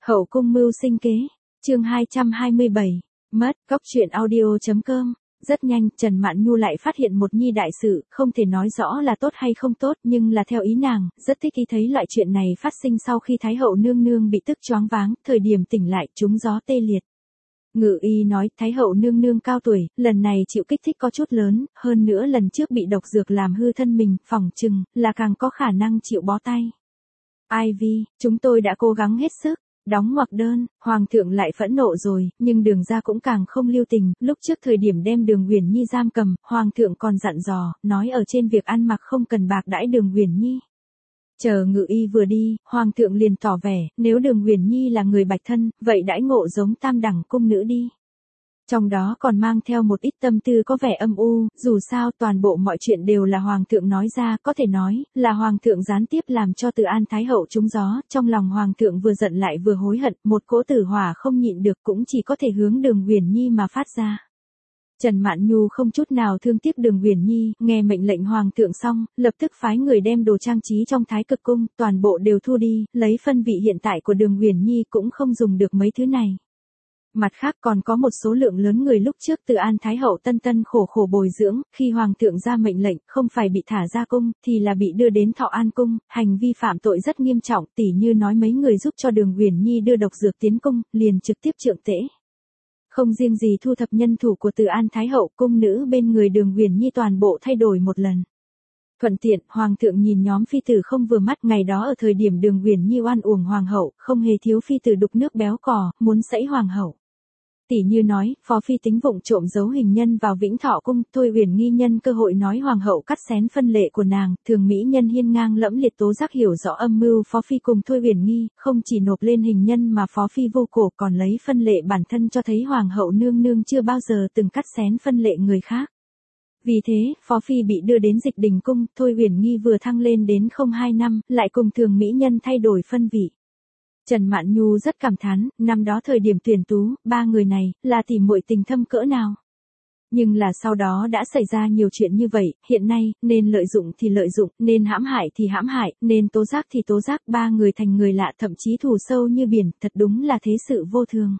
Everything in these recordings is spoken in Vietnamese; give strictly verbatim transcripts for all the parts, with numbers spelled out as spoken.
Hậu cung mưu sinh kế, chương hai trăm hai mươi bảy, mất, góc truyện audio.com. Rất nhanh, Trần Mạn Nhu lại phát hiện một nhi đại sự, không thể nói rõ là tốt hay không tốt, nhưng là theo ý nàng, rất thích ý thấy loại chuyện này phát sinh sau khi Thái hậu nương nương bị tức choáng váng, thời điểm tỉnh lại trúng gió tê liệt. Ngự y nói, Thái hậu nương nương cao tuổi, lần này chịu kích thích có chút lớn, hơn nữa lần trước bị độc dược làm hư thân mình, phỏng chừng, là càng có khả năng chịu bó tay. Ivy, chúng tôi đã cố gắng hết sức. Đóng ngoặc đơn, Hoàng thượng lại phẫn nộ rồi, nhưng Đường gia cũng càng không lưu tình, lúc trước thời điểm đem Đường Uyển Nhi giam cầm, Hoàng thượng còn dặn dò, nói ở trên việc ăn mặc không cần bạc đãi Đường Uyển Nhi. Chờ Ngự y vừa đi, Hoàng thượng liền tỏ vẻ, nếu Đường Uyển Nhi là người bạch thân, vậy đãi ngộ giống tam đẳng cung nữ đi. Trong đó còn mang theo một ít tâm tư có vẻ âm u, dù sao toàn bộ mọi chuyện đều là Hoàng thượng nói ra, có thể nói, là Hoàng thượng gián tiếp làm cho Từ An Thái hậu trúng gió, trong lòng Hoàng thượng vừa giận lại vừa hối hận, một cỗ tử hỏa không nhịn được cũng chỉ có thể hướng Đường Uyển Nhi mà phát ra. Trần Mạn Nhu không chút nào thương tiếc Đường Uyển Nhi, nghe mệnh lệnh Hoàng thượng xong, lập tức phái người đem đồ trang trí trong Thái Cực cung, toàn bộ đều thu đi, lấy phân vị hiện tại của Đường Uyển Nhi cũng không dùng được mấy thứ này. Mặt khác còn có một số lượng lớn người lúc trước Từ An Thái hậu tân tân khổ khổ bồi dưỡng, khi Hoàng thượng ra mệnh lệnh, không phải bị thả ra cung, thì là bị đưa đến Thọ An cung, hành vi phạm tội rất nghiêm trọng, tỉ như nói mấy người giúp cho Đường Uyển Nhi đưa độc dược tiến cung, liền trực tiếp trượng tễ. Không riêng gì thu thập nhân thủ của Từ An Thái hậu, cung nữ bên người Đường Uyển Nhi toàn bộ thay đổi một lần. Thuận tiện, Hoàng thượng nhìn nhóm phi tử không vừa mắt, ngày đó ở thời điểm Đường Uyển Nhi oan uổng Hoàng hậu, không hề thiếu phi tử đục nước béo cò, muốn sẫy Hoàng hậu. Tỷ như nói, Phó Phi tính vụng trộm giấu hình nhân vào Vĩnh Thọ cung, Thôi Uyển Nghi nhân cơ hội nói Hoàng hậu cắt xén phân lệ của nàng, thường mỹ nhân hiên ngang lẫm liệt tố giác hiểu rõ âm mưu Phó Phi cùng Thôi Uyển Nghi, không chỉ nộp lên hình nhân mà Phó Phi vô cổ còn lấy phân lệ bản thân cho thấy Hoàng hậu nương nương chưa bao giờ từng cắt xén phân lệ người khác. Vì thế, Phó Phi bị đưa đến Dịch Đình cung, Thôi Uyển Nghi vừa thăng lên đến không hai năm, lại cùng thường mỹ nhân thay đổi phân vị. Trần Mạn Nhu rất cảm thán, năm đó thời điểm tuyển tú, ba người này, là tỉ muội tình thâm cỡ nào. Nhưng là sau đó đã xảy ra nhiều chuyện như vậy, hiện nay, nên lợi dụng thì lợi dụng, nên hãm hại thì hãm hại, nên tố giác thì tố giác, ba người thành người lạ thậm chí thù sâu như biển, thật đúng là thế sự vô thường.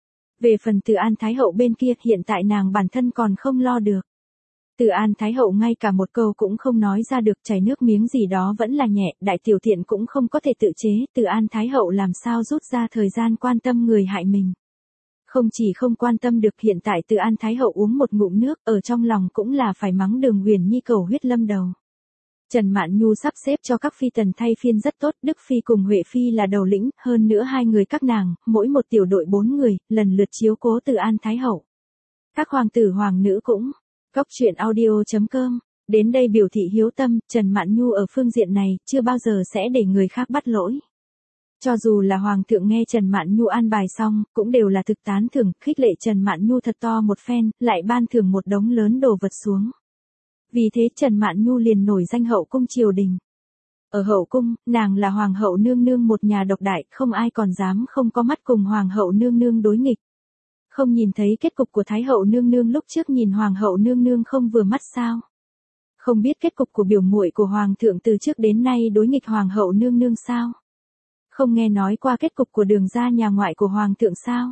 Về phần Từ An Thái hậu bên kia, hiện tại nàng bản thân còn không lo được. Từ An Thái hậu ngay cả một câu cũng không nói ra được, chảy nước miếng gì đó vẫn là nhẹ, đại tiểu tiện cũng không có thể tự chế, Từ An Thái hậu làm sao rút ra thời gian quan tâm người hại mình. Không chỉ không quan tâm được, hiện tại Từ An Thái hậu uống một ngụm nước, ở trong lòng cũng là phải mắng Đường Uyển Nhi cầu huyết lâm đầu. Trần Mạn Nhu sắp xếp cho các phi tần thay phiên rất tốt, Đức Phi cùng Huệ Phi là đầu lĩnh, hơn nữa hai người các nàng, mỗi một tiểu đội bốn người, lần lượt chiếu cố Từ An Thái hậu. Các hoàng tử hoàng nữ cũng. Góc truyện audio.com. Đến đây biểu thị hiếu tâm, Trần Mạn Nhu ở phương diện này, chưa bao giờ sẽ để người khác bắt lỗi. Cho dù là Hoàng thượng nghe Trần Mạn Nhu an bài xong, cũng đều là thực tán thưởng, khích lệ Trần Mạn Nhu thật to một phen, lại ban thưởng một đống lớn đồ vật xuống. Vì thế Trần Mạn Nhu liền nổi danh hậu cung triều đình. Ở hậu cung, nàng là Hoàng hậu nương nương một nhà độc đại, không ai còn dám không có mắt cùng Hoàng hậu nương nương đối nghịch. Không nhìn thấy kết cục của Thái hậu nương nương lúc trước nhìn Hoàng hậu nương nương không vừa mắt sao? Không biết kết cục của biểu muội của Hoàng thượng từ trước đến nay đối nghịch Hoàng hậu nương nương sao? Không nghe nói qua kết cục của Đường gia nhà ngoại của Hoàng thượng sao?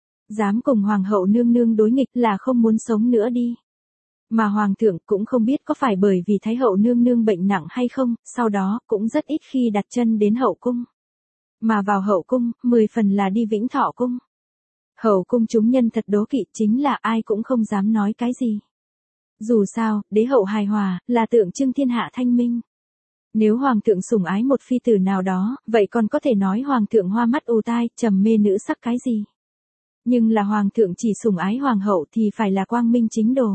Dám cùng Hoàng hậu nương nương đối nghịch là không muốn sống nữa đi. Mà Hoàng thượng cũng không biết có phải bởi vì Thái hậu nương nương bệnh nặng hay không, sau đó cũng rất ít khi đặt chân đến hậu cung. Mà vào hậu cung, mười phần là đi Vĩnh Thọ cung. Hậu cung chúng nhân thật đố kỵ, chính là ai cũng không dám nói cái gì. Dù sao, đế hậu hài hòa, là tượng trưng thiên hạ thanh minh. Nếu Hoàng thượng sủng ái một phi tử nào đó, vậy còn có thể nói Hoàng thượng hoa mắt ù tai, trầm mê nữ sắc cái gì. Nhưng là Hoàng thượng chỉ sủng ái Hoàng hậu thì phải là quang minh chính đồ.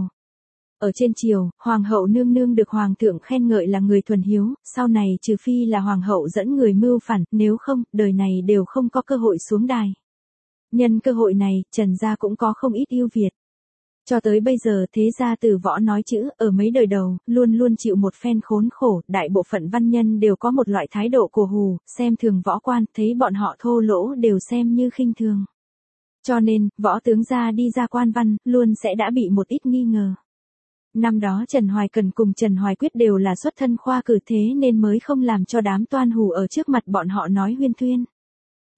Ở trên triều, Hoàng hậu nương nương được Hoàng thượng khen ngợi là người thuần hiếu, sau này trừ phi là Hoàng hậu dẫn người mưu phản, nếu không, đời này đều không có cơ hội xuống đài. Nhân cơ hội này, Trần gia cũng có không ít ưu việt. Cho tới bây giờ thế gia Từ Võ nói chữ, ở mấy đời đầu, luôn luôn chịu một phen khốn khổ, đại bộ phận văn nhân đều có một loại thái độ cổ hù, xem thường võ quan, thấy bọn họ thô lỗ đều xem như khinh thường. Cho nên, võ tướng gia đi ra quan văn, luôn sẽ đã bị một ít nghi ngờ. Năm đó Trần Hoài Cần cùng Trần Hoài Quyết đều là xuất thân khoa cử, thế nên mới không làm cho đám toan hù ở trước mặt bọn họ nói huyên thuyên.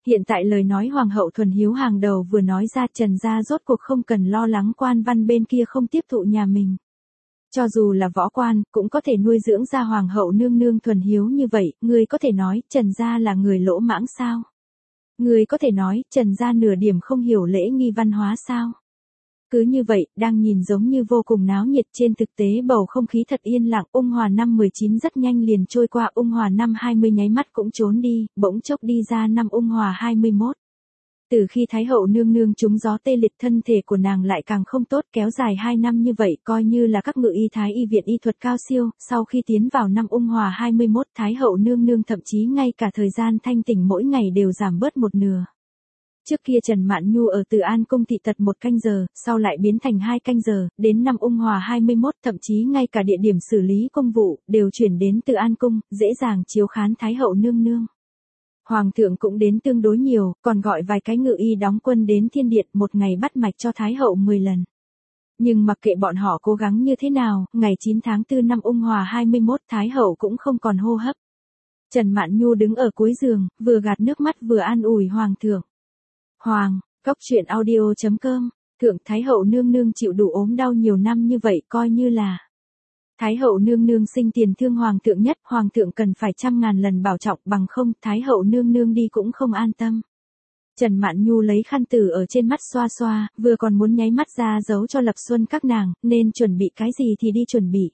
Hiện tại lời nói hoàng hậu thuần hiếu hàng đầu vừa nói ra, Trần gia rốt cuộc không cần lo lắng quan văn bên kia không tiếp thụ nhà mình. Cho dù là võ quan, cũng có thể nuôi dưỡng ra hoàng hậu nương nương thuần hiếu như vậy, người có thể nói Trần gia là người lỗ mãng sao? Người có thể nói Trần gia nửa điểm không hiểu lễ nghi văn hóa sao? Cứ như vậy, đang nhìn giống như vô cùng náo nhiệt, trên thực tế bầu không khí thật yên lặng. Ung Hòa năm mười chín rất nhanh liền trôi qua, Ung Hòa năm hai mươi nháy mắt cũng trốn đi, bỗng chốc đi ra năm Ung Hòa hai mươi mốt. Từ khi Thái hậu nương nương trúng gió tê liệt, thân thể của nàng lại càng không tốt, kéo dài hai năm như vậy coi như là các ngự y Thái y viện y thuật cao siêu. Sau khi tiến vào năm Ung Hòa hai mươi mốt, Thái hậu nương nương thậm chí ngay cả thời gian thanh tỉnh mỗi ngày đều giảm bớt một nửa. Trước kia Trần Mạn Nhu ở Từ An cung thị tật một canh giờ, sau lại biến thành hai canh giờ, đến năm Ung Hòa hai mươi mốt thậm chí ngay cả địa điểm xử lý công vụ đều chuyển đến Từ An cung, dễ dàng chiếu khán Thái hậu nương nương. Hoàng thượng cũng đến tương đối nhiều, còn gọi vài cái ngự y đóng quân đến Thiên Điện, một ngày bắt mạch cho Thái hậu mười lần. Nhưng mặc kệ bọn họ cố gắng như thế nào, ngày chín tháng tư năm Ung Hòa hai mươi mốt Thái hậu cũng không còn hô hấp. Trần Mạn Nhu đứng ở cuối giường, vừa gạt nước mắt vừa an ủi Hoàng thượng. Hoàng, Cốc truyện audio chấm com, Thượng Thái hậu nương nương chịu đủ ốm đau nhiều năm như vậy coi như là. Thái hậu nương nương sinh tiền thương Hoàng thượng nhất, Hoàng thượng cần phải trăm ngàn lần bảo trọng, bằng không Thái hậu nương nương đi cũng không an tâm. Trần Mạn Nhu lấy khăn tử ở trên mắt xoa xoa, vừa còn muốn nháy mắt ra giấu cho Lập Xuân các nàng, nên chuẩn bị cái gì thì đi chuẩn bị.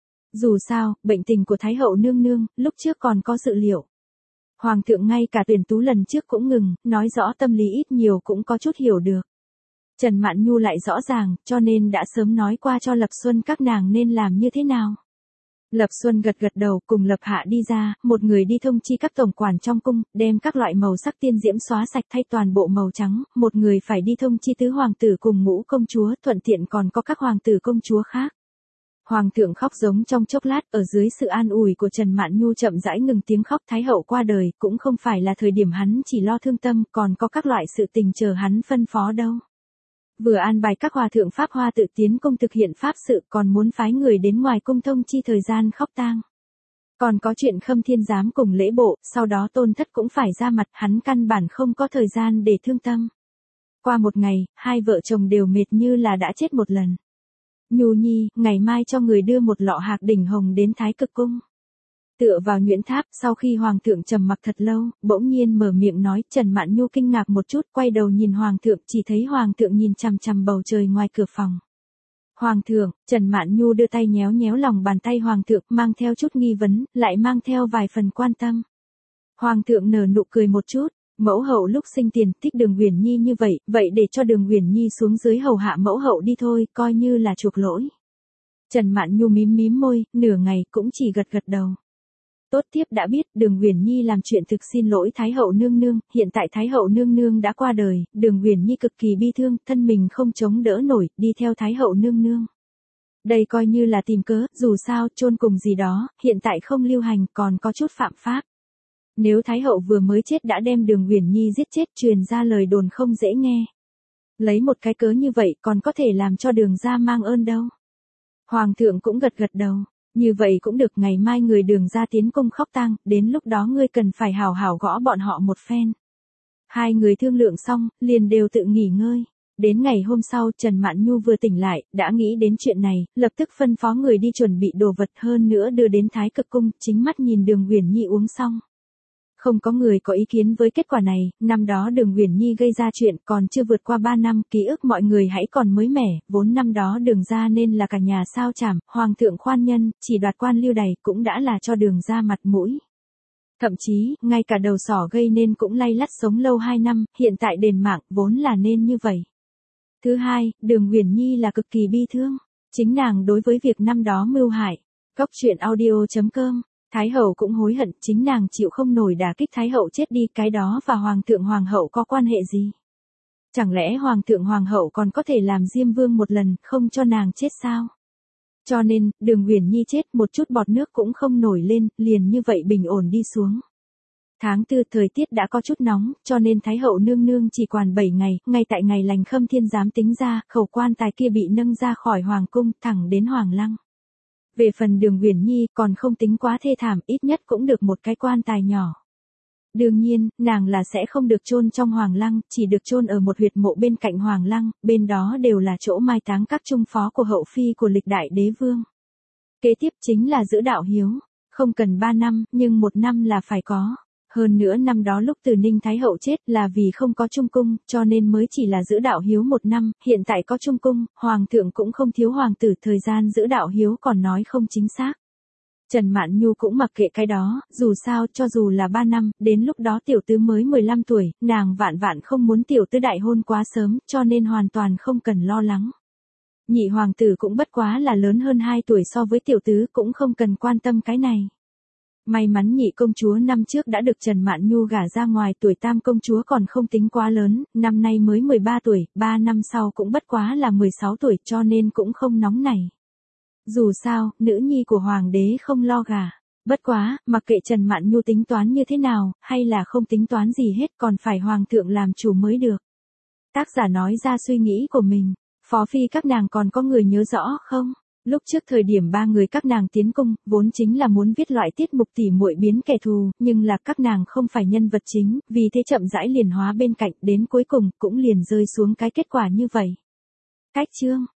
Dù sao, bệnh tình của Thái hậu nương nương, lúc trước còn có dự liệu. Hoàng thượng ngay cả tuyển tú lần trước cũng ngừng, nói rõ tâm lý ít nhiều cũng có chút hiểu được. Trần Mạn Nhu lại rõ ràng, cho nên đã sớm nói qua cho Lập Xuân các nàng nên làm như thế nào. Lập Xuân gật gật đầu, cùng Lập Hạ đi ra, một người đi thông chi các tổng quản trong cung, đem các loại màu sắc tiên diễm xóa sạch thay toàn bộ màu trắng, một người phải đi thông chi tứ hoàng tử cùng ngũ công chúa, thuận tiện còn có các hoàng tử công chúa khác. Hoàng thượng khóc giống trong chốc lát, ở dưới sự an ủi của Trần Mạn Nhu chậm rãi ngừng tiếng khóc. Thái hậu qua đời, cũng không phải là thời điểm hắn chỉ lo thương tâm, còn có các loại sự tình chờ hắn phân phó đâu. Vừa an bài các hòa thượng pháp hoa tự tiến công thực hiện pháp sự, còn muốn phái người đến ngoài cung thông chi thời gian khóc tang. Còn có chuyện Khâm Thiên giám cùng lễ bộ, sau đó Tôn Thất cũng phải ra mặt, hắn căn bản không có thời gian để thương tâm. Qua một ngày, hai vợ chồng đều mệt như là đã chết một lần. Nhu Nhi, ngày mai cho người đưa một lọ hạc đỉnh hồng đến Thái Cực cung. Tựa vào nhuyễn tháp, sau khi Hoàng thượng trầm mặc thật lâu, bỗng nhiên mở miệng nói. Trần Mạn Nhu kinh ngạc một chút, quay đầu nhìn Hoàng thượng, chỉ thấy Hoàng thượng nhìn chằm chằm bầu trời ngoài cửa phòng. Hoàng thượng, Trần Mạn Nhu đưa tay nhéo nhéo lòng bàn tay Hoàng thượng, mang theo chút nghi vấn, lại mang theo vài phần quan tâm. Hoàng thượng nở nụ cười một chút. Mẫu hậu lúc sinh tiền thích Đường Uyển Nhi như vậy, vậy để cho Đường Uyển Nhi xuống dưới hầu hạ mẫu hậu đi thôi, coi như là chuộc lỗi. Trần Mạn Nhu mím mím môi, nửa ngày cũng chỉ gật gật đầu. Tốt, thiếp đã biết. Đường Uyển Nhi làm chuyện thực xin lỗi Thái hậu nương nương, hiện tại Thái hậu nương nương đã qua đời, Đường Uyển Nhi cực kỳ bi thương, thân mình không chống đỡ nổi, đi theo Thái hậu nương nương. Đây coi như là tìm cớ, dù sao, chôn cùng gì đó, hiện tại không lưu hành, còn có chút phạm pháp. Nếu Thái hậu vừa mới chết đã đem Đường Uyển Nhi giết chết, truyền ra lời đồn không dễ nghe. Lấy một cái cớ như vậy còn có thể làm cho Đường gia mang ơn đâu. Hoàng thượng cũng gật gật đầu. Như vậy cũng được, ngày mai người Đường gia tiến cung khóc tang, đến lúc đó ngươi cần phải hào hào gõ bọn họ một phen. Hai người thương lượng xong, liền đều tự nghỉ ngơi. Đến ngày hôm sau, Trần Mạn Nhu vừa tỉnh lại, đã nghĩ đến chuyện này, lập tức phân phó người đi chuẩn bị đồ vật, hơn nữa đưa đến Thái Cực cung, chính mắt nhìn Đường Uyển Nhi uống xong. Không có người có ý kiến với kết quả này, năm đó Đường Uyển Nhi gây ra chuyện còn chưa vượt qua ba năm, ký ức mọi người hãy còn mới mẻ, vốn năm đó Đường gia nên là cả nhà sao chảm, Hoàng thượng khoan nhân, chỉ đoạt quan lưu đày cũng đã là cho Đường gia mặt mũi. Thậm chí, ngay cả đầu sỏ gây nên cũng lay lắt sống lâu hai năm, hiện tại đền mạng, vốn là nên như vậy. Thứ hai, Đường Uyển Nhi là cực kỳ bi thương, chính nàng đối với việc năm đó mưu hại. Cốc truyện audio chấm com. Thái hậu cũng hối hận, chính nàng chịu không nổi đả kích Thái hậu chết đi, cái đó và Hoàng thượng Hoàng hậu có quan hệ gì? Chẳng lẽ Hoàng thượng Hoàng hậu còn có thể làm Diêm Vương một lần, không cho nàng chết sao? Cho nên, Đường Uyển Nhi chết một chút bọt nước cũng không nổi lên, liền như vậy bình ổn đi xuống. Tháng tư thời tiết đã có chút nóng, cho nên Thái hậu nương nương chỉ quản bảy ngày, ngay tại ngày lành Khâm Thiên giám tính ra, khẩu quan tài kia bị nâng ra khỏi Hoàng cung, thẳng đến Hoàng lăng. Về phần Đường Uyển Nhi, còn không tính quá thê thảm, ít nhất cũng được một cái quan tài nhỏ. Đương nhiên, nàng là sẽ không được chôn trong Hoàng Lăng, chỉ được chôn ở một huyệt mộ bên cạnh Hoàng Lăng, bên đó đều là chỗ mai táng các trung phó của hậu phi của lịch đại đế vương. Kế tiếp chính là giữ đạo hiếu, không cần ba năm, nhưng một năm là phải có. Hơn nữa năm đó lúc Từ Ninh Thái Hậu chết là vì không có trung cung, cho nên mới chỉ là giữ đạo hiếu một năm, hiện tại có trung cung, Hoàng thượng cũng không thiếu hoàng tử, thời gian giữ đạo hiếu còn nói không chính xác. Trần Mạn Nhu cũng mặc kệ cái đó, dù sao cho dù là ba năm, đến lúc đó tiểu tứ mới mười lăm tuổi, nàng vạn vạn không muốn tiểu tứ đại hôn quá sớm, cho nên hoàn toàn không cần lo lắng. Nhị hoàng tử cũng bất quá là lớn hơn hai tuổi so với tiểu tứ, cũng không cần quan tâm cái này. May mắn nhị công chúa năm trước đã được Trần Mạn Nhu gả ra ngoài, tuổi tam công chúa còn không tính quá lớn, năm nay mới mười ba tuổi, ba năm sau cũng bất quá là mười sáu tuổi, cho nên cũng không nóng nảy. Dù sao, nữ nhi của hoàng đế không lo gả. Bất quá, mặc kệ Trần Mạn Nhu tính toán như thế nào, hay là không tính toán gì hết, còn phải hoàng thượng làm chủ mới được. Tác giả nói ra suy nghĩ của mình. Phó phi các nàng còn có người nhớ rõ không? Lúc trước thời điểm ba người các nàng tiến cung, vốn chính là muốn viết loại tiết mục tỉ muội biến kẻ thù, nhưng là các nàng không phải nhân vật chính, vì thế chậm rãi liền hóa bên cạnh, đến cuối cùng cũng liền rơi xuống cái kết quả như vậy. Cách chương